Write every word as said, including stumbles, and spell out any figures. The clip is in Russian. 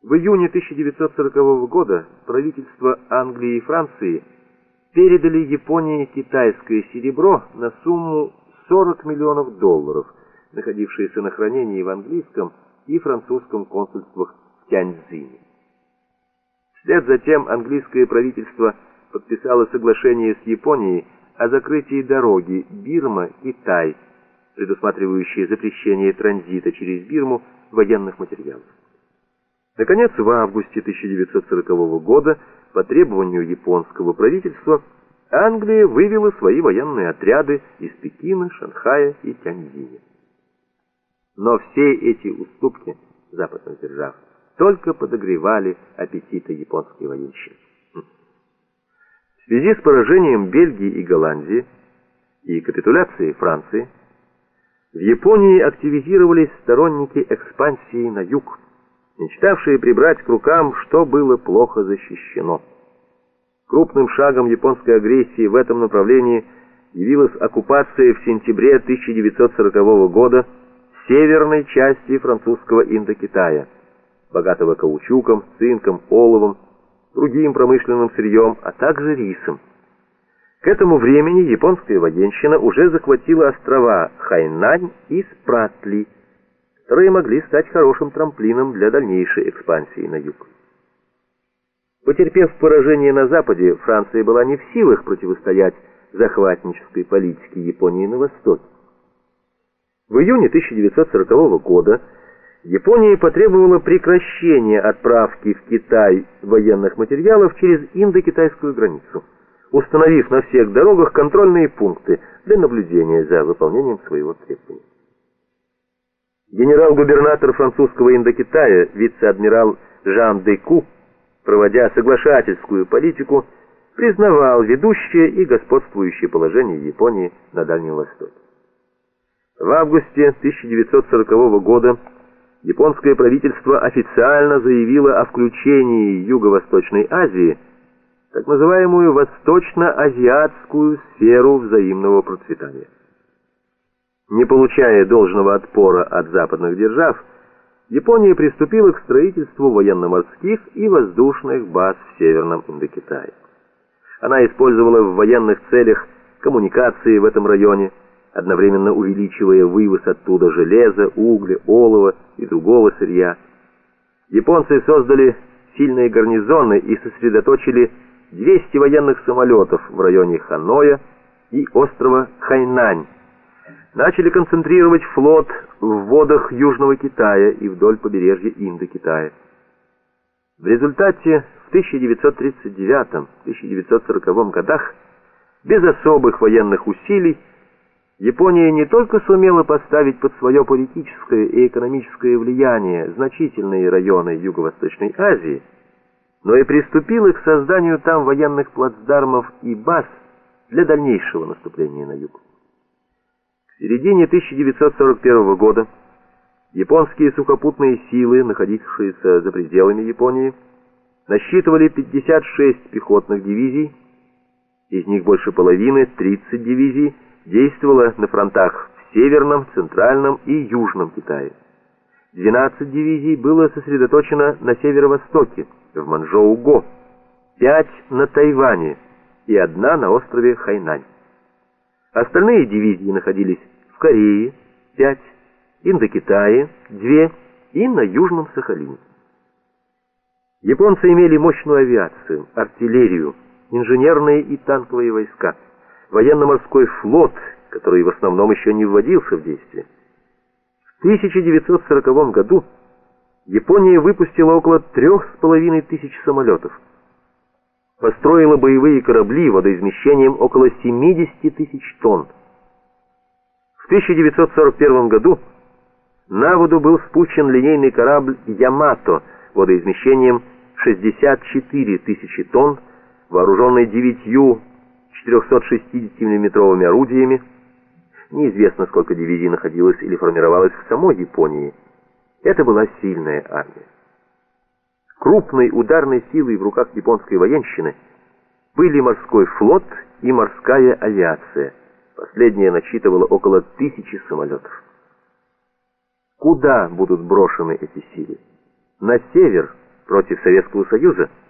В июне тысяча девятьсот сорокового года правительства Англии и Франции передали Японии китайское серебро на сумму сорок миллионов долларов, находившееся на хранении в английском и французском консульствах в Тяньцзине. Вслед за тем английское правительство подписало соглашение с Японией о закрытии дороги Бирма-Китай, предусматривающее запрещение транзита через Бирму военных материалов. Наконец, в августе тысяча девятьсот сорокового года по требованию японского правительства Англия вывела свои военные отряды из Пекина, Шанхая и Тяньцзиня. Но все эти уступки западных держав только подогревали аппетиты японской военщины. В связи с поражением Бельгии и Голландии и капитуляцией Франции в Японии активизировались сторонники экспансии на юг, мечтавшие прибрать к рукам, что было плохо защищено. Крупным шагом японской агрессии в этом направлении явилась оккупация в сентябре тысяча девятьсот сорокового года северной части французского Индокитая, богатого каучуком, цинком, оловом, другим промышленным сырьем, а также рисом. К этому времени японская военщина уже захватила острова Хайнань и Спратли, которые могли стать хорошим трамплином для дальнейшей экспансии на юг. Потерпев поражение на западе, Франция была не в силах противостоять захватнической политике Японии на востоке. В июне тысяча девятьсот сорокового года Япония потребовала прекращения отправки в Китай военных материалов через индокитайскую границу, установив на всех дорогах контрольные пункты для наблюдения за выполнением своего требования. Генерал-губернатор французского Индокитая, вице-адмирал Жан де Ку, проводя соглашательскую политику, признавал ведущее и господствующее положение Японии на Дальнем Востоке. В августе тысяча девятьсот сорокового года японское правительство официально заявило о включении Юго-Восточной Азии в так называемую Восточно-Азиатскую сферу взаимного процветания. Не получая должного отпора от западных держав, Япония приступила к строительству военно-морских и воздушных баз в Северном Индокитае. Она использовала в военных целях коммуникации в этом районе, одновременно увеличивая вывоз оттуда железа, угля, олова и другого сырья. Японцы создали сильные гарнизоны и сосредоточили двести военных самолетов в районе Ханоя и острова Хайнань. Начали концентрировать флот в водах Южного Китая и вдоль побережья Индокитая. В результате в тысяча девятьсот тридцать девятом — тысяча девятьсот сороковом годах без особых военных усилий Япония не только сумела поставить под свое политическое и экономическое влияние значительные районы Юго-Восточной Азии, но и приступила к созданию там военных плацдармов и баз для дальнейшего наступления на юг. В середине тысяча девятьсот сорок первого года японские сухопутные силы, находившиеся за пределами Японии, насчитывали пятьдесят шесть пехотных дивизий, из них больше половины, тридцать дивизий, действовало на фронтах в Северном, Центральном и Южном Китае. двенадцать дивизий было сосредоточено на северо-востоке, в Манчжоу-Го, пять на Тайване и одна на острове Хайнань. Остальные дивизии находились в Корее, пять, Индокитае, две и на Южном Сахалине. Японцы имели мощную авиацию, артиллерию, инженерные и танковые войска, военно-морской флот, который в основном еще не вводился в действие. В тысяча девятьсот сороковом году Япония выпустила около трех с половиной тысяч самолетов, построила боевые корабли водоизмещением около семидесяти тысяч тонн. В тысяча девятьсот сорок первом году на воду был спущен линейный корабль «Ямато» водоизмещением шестьдесят четыре тысячи тонн, вооруженный девятью четырехсотшестидесятимиллиметровыми орудиями. Неизвестно, сколько дивизий находилось или формировалось в самой Японии. Это была сильная армия. Крупной ударной силой в руках японской военщины были морской флот и морская авиация. Последняя насчитывала около тысячи самолетов. Куда будут брошены эти силы? На север, против Советского Союза.